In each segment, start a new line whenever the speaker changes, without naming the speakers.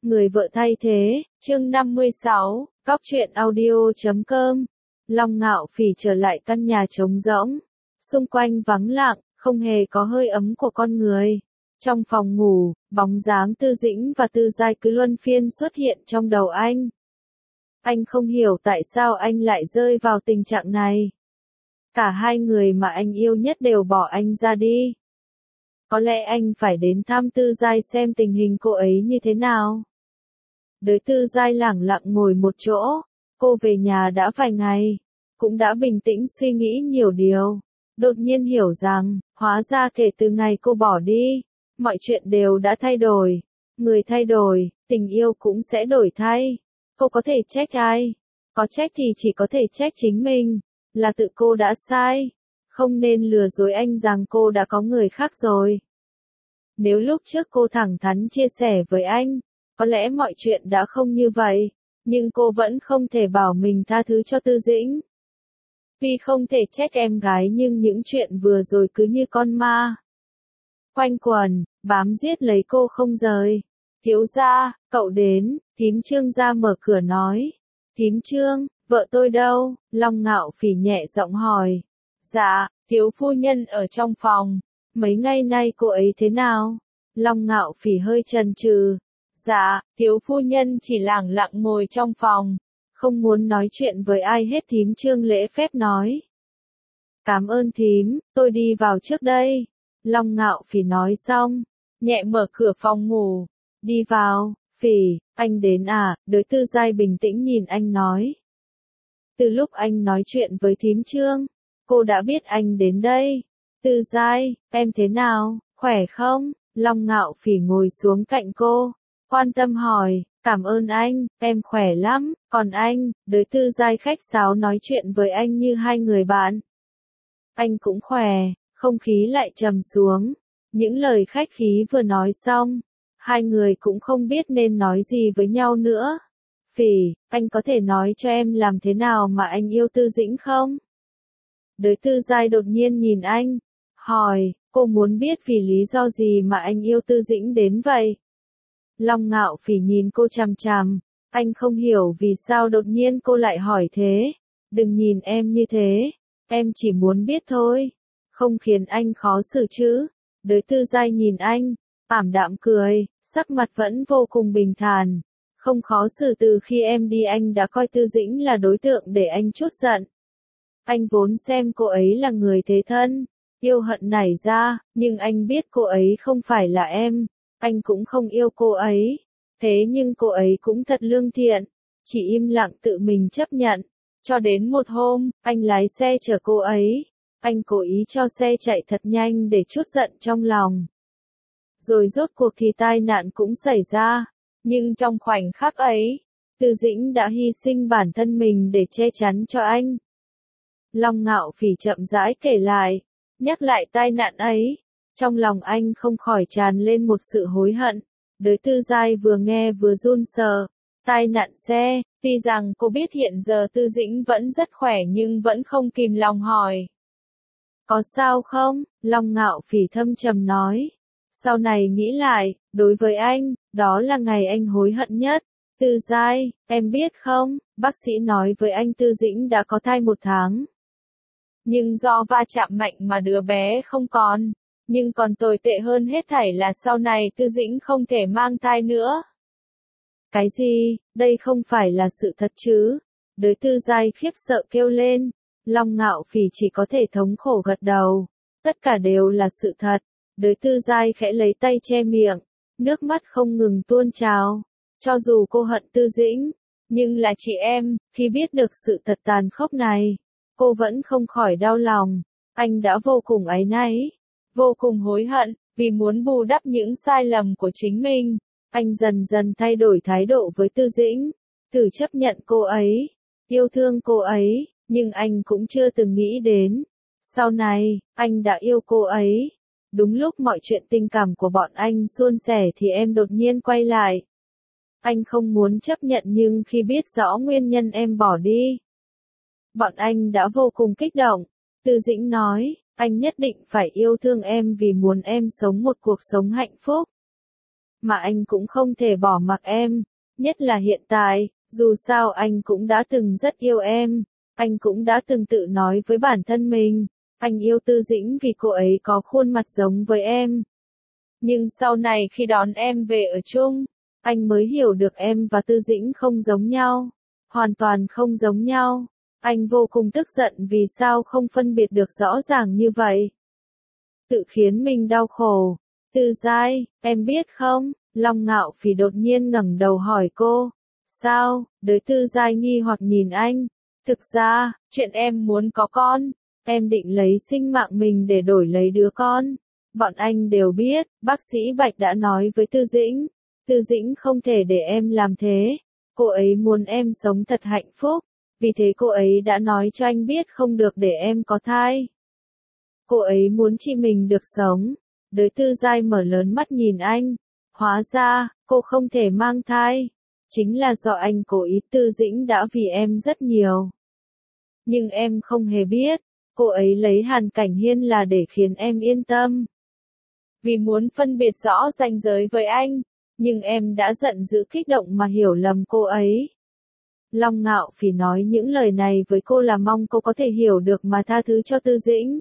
Người vợ thay thế, chương 56, Góc truyện audio.com. Long Ngạo Phỉ trở lại căn nhà trống rỗng. Xung quanh vắng lặng, không hề có hơi ấm của con người. Trong phòng ngủ, bóng dáng Tư Dĩnh và Tư Giai cứ luân phiên xuất hiện trong đầu anh. Anh không hiểu tại sao anh lại rơi vào tình trạng này. Cả hai người mà anh yêu nhất đều bỏ anh ra đi. Có lẽ anh phải đến thăm Tư Giai xem tình hình cô ấy như thế nào. Đới Tư Giai lẳng lặng ngồi một chỗ, cô về nhà đã vài ngày, cũng đã bình tĩnh suy nghĩ nhiều điều. Đột nhiên hiểu rằng, hóa ra kể từ ngày cô bỏ đi, mọi chuyện đều đã thay đổi. Người thay đổi, tình yêu cũng sẽ đổi thay. Cô có thể trách ai? Có trách thì chỉ có thể trách chính mình, là tự cô đã sai. Không nên lừa dối anh rằng cô đã có người khác rồi. Nếu lúc trước cô thẳng thắn chia sẻ với anh, có lẽ mọi chuyện đã không như vậy, nhưng cô vẫn không thể bảo mình tha thứ cho Tư Dĩnh. Tuy không thể trách em gái nhưng những chuyện vừa rồi cứ như con ma. Quanh quẩn, bám giết lấy cô không rời. Thiếu gia, cậu đến, thím Trương ra mở cửa nói. Thím Trương, vợ tôi đâu? Long Ngạo Phỉ nhẹ giọng hỏi. Dạ, thiếu phu nhân ở trong phòng. Mấy ngày nay cô ấy thế nào? Long Ngạo Phỉ hơi chần chừ. Dạ, thiếu phu nhân chỉ lẳng lặng ngồi trong phòng, không muốn nói chuyện với ai hết. Thím Trương lễ phép nói. Cảm ơn thím, tôi đi vào trước đây. Long Ngạo Phỉ nói xong, nhẹ mở cửa phòng ngủ. Đi vào, Phỉ, anh đến à? Đới Tư Giai bình tĩnh nhìn anh nói. Từ lúc anh nói chuyện với thím Trương, cô đã biết anh đến đây. Tư Giai, em thế nào, khỏe không? Long Ngạo Phỉ ngồi xuống cạnh cô, quan tâm hỏi. Cảm ơn anh, em khỏe lắm, còn anh? Đới Tư Giai khách sáo nói chuyện với anh như hai người bạn. Anh cũng khỏe. Không khí lại trầm xuống. Những lời khách khí vừa nói xong, hai người cũng không biết nên nói gì với nhau nữa. Phỉ, anh có thể nói cho em làm thế nào mà anh yêu Tư Dĩnh không? Đới Tư Giai đột nhiên nhìn anh, hỏi, cô muốn biết vì lý do gì mà anh yêu Tư Dĩnh đến vậy? Long Ngạo Phỉ nhìn cô chằm chằm, anh không hiểu vì sao đột nhiên cô lại hỏi thế. Đừng nhìn em như thế, em chỉ muốn biết thôi. Không khiến anh khó xử chứ? Đới Tư Giai nhìn anh, ảm đạm cười, sắc mặt vẫn vô cùng bình thản. Không khó xử. Từ khi em đi anh đã coi Tư Dĩnh là đối tượng để anh trút giận. Anh vốn xem cô ấy là người thế thân, yêu hận nảy ra, nhưng anh biết cô ấy không phải là em. Anh cũng không yêu cô ấy. Thế nhưng cô ấy cũng thật lương thiện, chỉ im lặng tự mình chấp nhận. Cho đến một hôm, anh lái xe chở cô ấy. Anh cố ý cho xe chạy thật nhanh để trút giận trong lòng. Rồi rốt cuộc thì tai nạn cũng xảy ra. Nhưng trong khoảnh khắc ấy, Tư Dĩnh đã hy sinh bản thân mình để che chắn cho anh. Long Ngạo Phỉ chậm rãi kể lại, nhắc lại tai nạn ấy. Trong lòng anh không khỏi tràn lên một sự hối hận. Đới Tư Giai vừa nghe vừa run sợ. Tai nạn xe, tuy rằng cô biết hiện giờ Tư Dĩnh vẫn rất khỏe nhưng vẫn không kìm lòng hỏi. Có sao không? Long Ngạo Phỉ thâm trầm nói. Sau này nghĩ lại, đối với anh, đó là ngày anh hối hận nhất. Tư Giai, em biết không, bác sĩ nói với anh Tư Dĩnh đã có thai 1 tháng. Nhưng do va chạm mạnh mà đứa bé không còn. Nhưng còn tồi tệ hơn hết thảy là sau này Tư Dĩnh không thể mang thai nữa. Cái gì? Đây không phải là sự thật chứ? Đới Tư Giai khiếp sợ kêu lên. Long Ngạo Phỉ chỉ có thể thống khổ gật đầu. Tất cả đều là sự thật. Đới Tư Giai khẽ lấy tay che miệng, nước mắt không ngừng tuôn trào. Cho dù cô hận Tư Dĩnh, nhưng là chị em, khi biết được sự thật tàn khốc này, cô vẫn không khỏi đau lòng. Anh đã vô cùng áy náy, vô cùng hối hận, vì muốn bù đắp những sai lầm của chính mình. Anh dần dần thay đổi thái độ với Tư Dĩnh, thử chấp nhận cô ấy, yêu thương cô ấy, nhưng anh cũng chưa từng nghĩ đến. Sau này, anh đã yêu cô ấy. Đúng lúc mọi chuyện tình cảm của bọn anh suôn sẻ thì em đột nhiên quay lại. Anh không muốn chấp nhận nhưng khi biết rõ nguyên nhân em bỏ đi, bọn anh đã vô cùng kích động. Tư Dĩnh nói, anh nhất định phải yêu thương em vì muốn em sống một cuộc sống hạnh phúc. mà anh cũng không thể bỏ mặc em, nhất là hiện tại, dù sao anh cũng đã từng rất yêu em, anh cũng đã từng tự nói với bản thân mình, anh yêu Tư Dĩnh vì cô ấy có khuôn mặt giống với em. Nhưng sau này khi đón em về ở chung, anh mới hiểu được em và Tư Dĩnh không giống nhau, hoàn toàn không giống nhau. Anh vô cùng tức giận vì sao không phân biệt được rõ ràng như vậy. Tự khiến mình đau khổ. Tư Giai, em biết không? Long Ngạo Phỉ đột nhiên ngẩng đầu hỏi cô. Sao? Đới Tư Giai nghi hoặc nhìn anh. Thực ra, chuyện em muốn có con, em định lấy sinh mạng mình để đổi lấy đứa con. Bọn anh đều biết, bác sĩ Bạch đã nói với Tư Dĩnh. Tư Dĩnh không thể để em làm thế. Cô ấy muốn em sống thật hạnh phúc. Vì thế cô ấy đã nói cho anh biết không được để em có thai. Cô ấy muốn chị mình được sống. Đới Tư Giai mở lớn mắt nhìn anh. Hóa ra, cô không thể mang thai. Chính là do anh cố ý. Tư Dĩnh đã vì em rất nhiều. Nhưng em không hề biết, cô ấy lấy Hàn Cảnh Hiên là để khiến em yên tâm. Vì muốn phân biệt rõ ranh giới với anh, nhưng em đã giận dữ kích động mà hiểu lầm cô ấy. Long Ngạo Phỉ nói những lời này với cô là mong cô có thể hiểu được mà tha thứ cho Tư Dĩnh.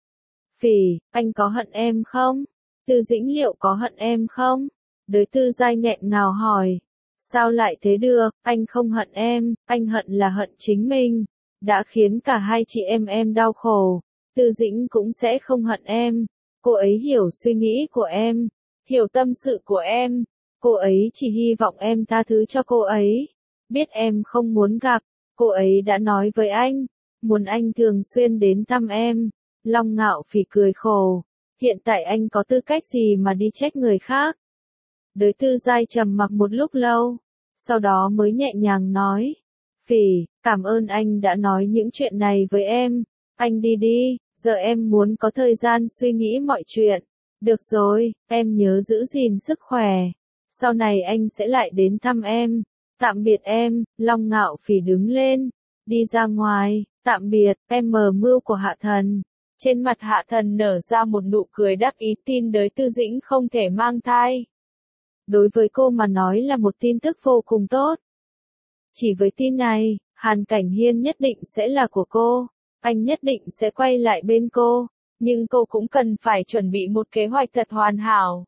Phỉ, anh có hận em không? Tư Dĩnh liệu có hận em không? Đới Tư Giai nghẹn ngào hỏi. Sao lại thế được, anh không hận em, anh hận là hận chính mình. Đã khiến cả hai chị em đau khổ. Tư Dĩnh cũng sẽ không hận em. Cô ấy hiểu suy nghĩ của em, hiểu tâm sự của em. Cô ấy chỉ hy vọng em tha thứ cho cô ấy. Biết em không muốn gặp, cô ấy đã nói với anh, muốn anh thường xuyên đến thăm em. Long Ngạo Phỉ cười khổ. Hiện tại anh có tư cách gì mà đi trách người khác? Đới Tư Giai trầm mặc một lúc lâu, sau đó mới nhẹ nhàng nói. Phỉ, cảm ơn anh đã nói những chuyện này với em. Anh đi đi, giờ em muốn có thời gian suy nghĩ mọi chuyện. Được rồi, em nhớ giữ gìn sức khỏe. Sau này anh sẽ lại đến thăm em. Tạm biệt em. Long Ngạo Phỉ đứng lên, đi ra ngoài. Tạm biệt, em mờ mưu của Hạ Thần. Trên mặt Hạ Thần nở ra một nụ cười đắc ý, tin Đới Tư Dĩnh không thể mang thai. Đối với cô mà nói là một tin tức vô cùng tốt. Chỉ với tin này, Hàn Cảnh Hiên nhất định sẽ là của cô. Anh nhất định sẽ quay lại bên cô. Nhưng cô cũng cần phải chuẩn bị một kế hoạch thật hoàn hảo.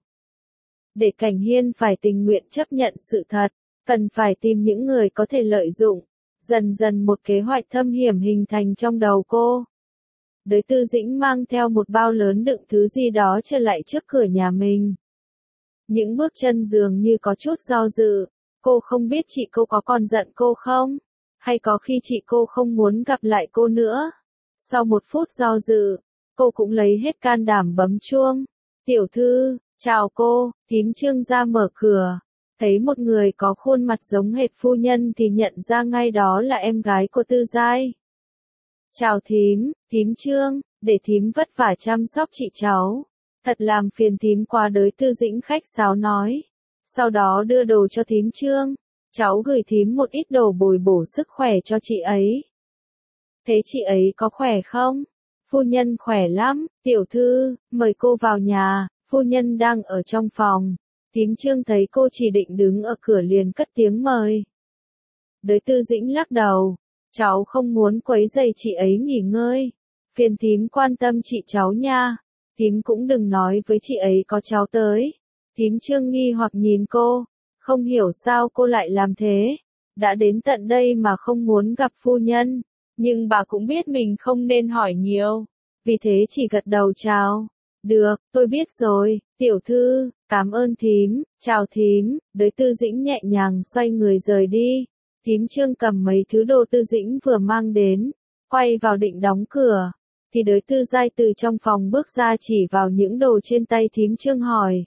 Để Cảnh Hiên phải tình nguyện chấp nhận sự thật, cần phải tìm những người có thể lợi dụng. Dần dần một kế hoạch thâm hiểm hình thành trong đầu cô. Đới Tư Dĩnh mang theo một bao lớn đựng thứ gì đó trở lại trước cửa nhà mình. Những bước chân dường như có chút do dự. Cô không biết chị cô có còn giận cô không? Hay có khi chị cô không muốn gặp lại cô nữa? Sau một phút do dự, cô cũng lấy hết can đảm bấm chuông. Tiểu thư, chào cô. Thím Trương ra mở cửa. Thấy một người có khuôn mặt giống hệt phu nhân thì nhận ra ngay đó là em gái của Tư Giai. Chào thím, thím Trương, để thím vất vả chăm sóc chị cháu. Thật làm phiền thím quá, Đới Tư Dĩnh khách sáo nói. Sau đó đưa đồ cho thím Trương. Cháu gửi thím một ít đồ bồi bổ sức khỏe cho chị ấy. Thế chị ấy có khỏe không? Phu nhân khỏe lắm, tiểu thư, mời cô vào nhà, phu nhân đang ở trong phòng. Thím Trương thấy cô chỉ định đứng ở cửa liền cất tiếng mời. Đới Tư Dĩnh lắc đầu. Cháu không muốn quấy rầy chị ấy nghỉ ngơi. Phiền thím quan tâm chị cháu nha. Thím cũng đừng nói với chị ấy có cháu tới. Thím Trương nghi hoặc nhìn cô. Không hiểu sao cô lại làm thế. Đã đến tận đây mà không muốn gặp phu nhân. Nhưng bà cũng biết mình không nên hỏi nhiều. Vì thế chỉ gật đầu chào. Được, tôi biết rồi, tiểu thư, cảm ơn thím, chào thím. Đới Tư Dĩnh nhẹ nhàng xoay người rời đi. Thím Trương cầm mấy thứ đồ Tư Dĩnh vừa mang đến, quay vào định đóng cửa. Thì Đới Tư Giai từ trong phòng bước ra chỉ vào những đồ trên tay thím Trương hỏi.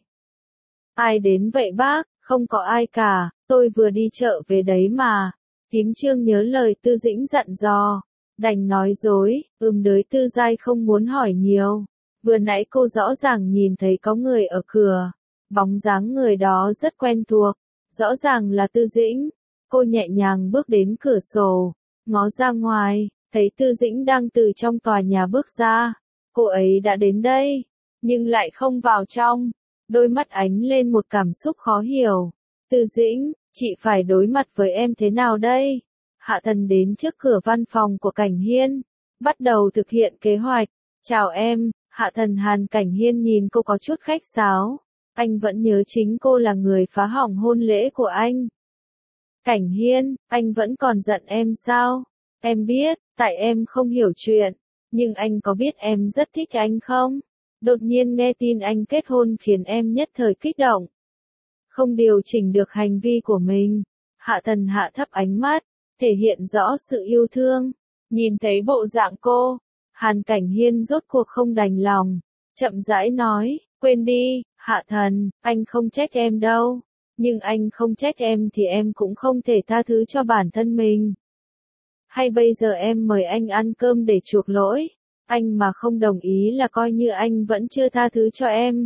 Ai đến vậy bác? Không có ai cả, tôi vừa đi chợ về đấy mà. Thím Trương nhớ lời Tư Dĩnh dặn dò, đành nói dối. Đới Tư Giai không muốn hỏi nhiều. Vừa nãy cô rõ ràng nhìn thấy có người ở cửa. Bóng dáng người đó rất quen thuộc, rõ ràng là Tư Dĩnh. Cô nhẹ nhàng bước đến cửa sổ, ngó ra ngoài, thấy Tư Dĩnh đang từ trong tòa nhà bước ra. Cô ấy đã đến đây, nhưng lại không vào trong. đôi mắt ánh lên một cảm xúc khó hiểu. Tư Dĩnh, chị phải đối mặt với em thế nào đây? Hạ Thần đến trước cửa văn phòng của Cảnh Hiên, bắt đầu thực hiện kế hoạch. Chào em, Hạ Thần. Hàn Cảnh Hiên nhìn cô có chút khách sáo. Anh vẫn nhớ chính cô là người phá hỏng hôn lễ của anh. Cảnh Hiên, anh vẫn còn giận em sao? Em biết, tại em không hiểu chuyện, nhưng anh có biết em rất thích anh không? Đột nhiên nghe tin anh kết hôn khiến em nhất thời kích động. Không điều chỉnh được hành vi của mình. Hạ Thần hạ thấp ánh mắt, thể hiện rõ sự yêu thương. Nhìn thấy bộ dạng cô, Hàn Cảnh Hiên rốt cuộc không đành lòng, chậm rãi nói, quên đi, Hạ Thần, anh không trách em đâu. Nhưng anh không trách em thì em cũng không thể tha thứ cho bản thân mình. Hay bây giờ em mời anh ăn cơm để chuộc lỗi, anh mà không đồng ý là coi như anh vẫn chưa tha thứ cho em.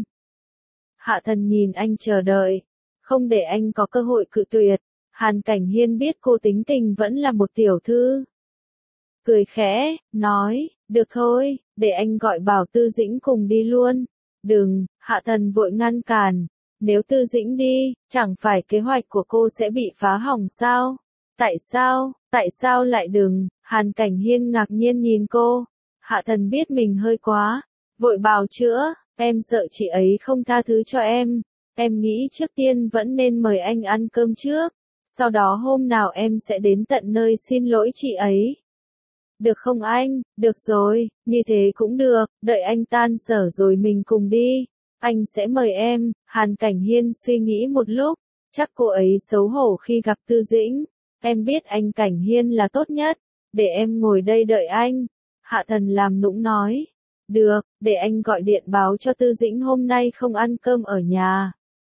Hạ Thần nhìn anh chờ đợi, không để anh có cơ hội cự tuyệt. Hàn Cảnh Hiên biết cô tính tình vẫn là một tiểu thư. Cười khẽ, nói, được thôi, để anh gọi bảo Tư Dĩnh cùng đi luôn. Đừng, Hạ Thần vội ngăn cản. Nếu Tư Dĩnh đi, chẳng phải kế hoạch của cô sẽ bị phá hỏng sao? Tại sao lại đừng? Hàn Cảnh Hiên ngạc nhiên nhìn cô. Hạ Thần biết mình hơi quá, vội bào chữa, em sợ chị ấy không tha thứ cho em. Em nghĩ trước tiên vẫn nên mời anh ăn cơm trước, sau đó hôm nào em sẽ đến tận nơi xin lỗi chị ấy. Được không anh? Được rồi, như thế cũng được, đợi anh tan sở rồi mình cùng đi. Anh sẽ mời em. Hàn Cảnh Hiên suy nghĩ một lúc, chắc cô ấy xấu hổ khi gặp Tư Dĩnh. Em biết anh Cảnh Hiên là tốt nhất, để em ngồi đây đợi anh. Hạ Thần làm nũng nói. Được, để anh gọi điện báo cho Tư Dĩnh hôm nay không ăn cơm ở nhà.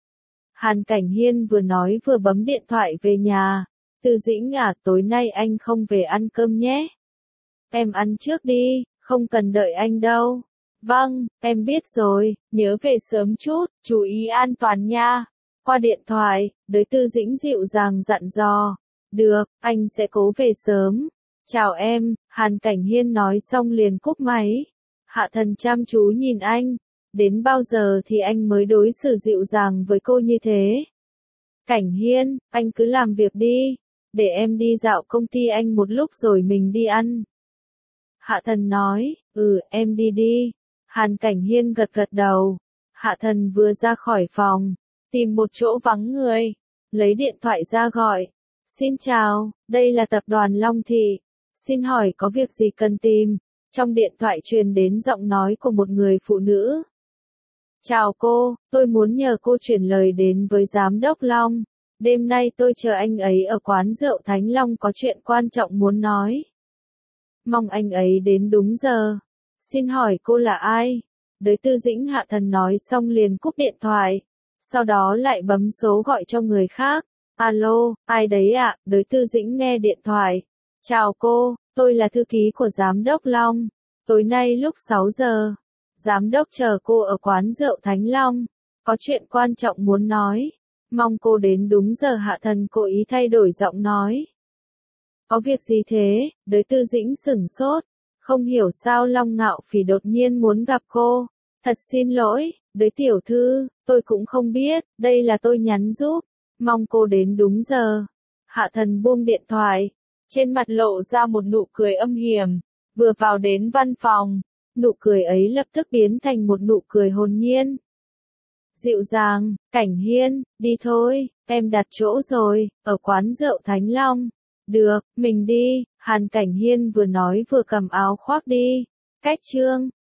Hàn Cảnh Hiên vừa nói vừa bấm điện thoại về nhà. Tư Dĩnh à, tối nay anh không về ăn cơm nhé. Em ăn trước đi, không cần đợi anh đâu. Vâng, em biết rồi, nhớ về sớm chút, chú ý an toàn nha. Qua điện thoại, đới Tư Dĩnh dịu dàng dặn dò. Được, anh sẽ cố về sớm. Chào em, Hàn Cảnh Hiên nói xong liền cúp máy. Hạ Thần chăm chú nhìn anh. Đến bao giờ thì anh mới đối xử dịu dàng với cô như thế? Cảnh Hiên, anh cứ làm việc đi. Để em đi dạo công ty anh một lúc rồi mình đi ăn. Hạ Thần nói, em đi đi. Hàn Cảnh Hiên gật gật đầu. Hạ Thần vừa ra khỏi phòng, tìm một chỗ vắng người, lấy điện thoại ra gọi. Xin chào, đây là tập đoàn Long Thị. Xin hỏi có việc gì cần tìm? Trong điện thoại truyền đến giọng nói của một người phụ nữ. Chào cô, tôi muốn nhờ cô chuyển lời đến với Giám đốc Long. Đêm nay tôi chờ anh ấy ở quán rượu Thánh Long có chuyện quan trọng muốn nói. Mong anh ấy đến đúng giờ. Xin hỏi cô là ai? Đới Tư Dĩnh. Hạ Thần nói xong liền cúp điện thoại. Sau đó lại bấm số gọi cho người khác. Alo, ai đấy ạ? Đới Tư Dĩnh nghe điện thoại. Chào cô, tôi là thư ký của Giám đốc Long. Tối nay lúc 6 giờ, Giám đốc chờ cô ở quán rượu Thánh Long. Có chuyện quan trọng muốn nói. Mong cô đến đúng giờ. Hạ Thần cố ý thay đổi giọng nói. Có việc gì thế? Đới Tư Dĩnh sửng sốt. Không hiểu sao Long Ngạo Phỉ đột nhiên muốn gặp cô. Thật xin lỗi, Đới tiểu thư, tôi cũng không biết, đây là tôi nhắn giúp. Mong cô đến đúng giờ. Hạ Thần buông điện thoại. Trên mặt lộ ra một nụ cười âm hiểm. Vừa vào đến văn phòng, nụ cười ấy lập tức biến thành một nụ cười hồn nhiên. Dịu dàng, Cảnh Hiên, đi thôi, em đặt chỗ rồi, ở quán rượu Thánh Long. Được, mình đi. Hàn Cảnh Hiên vừa nói vừa cầm áo khoác đi. Cách chương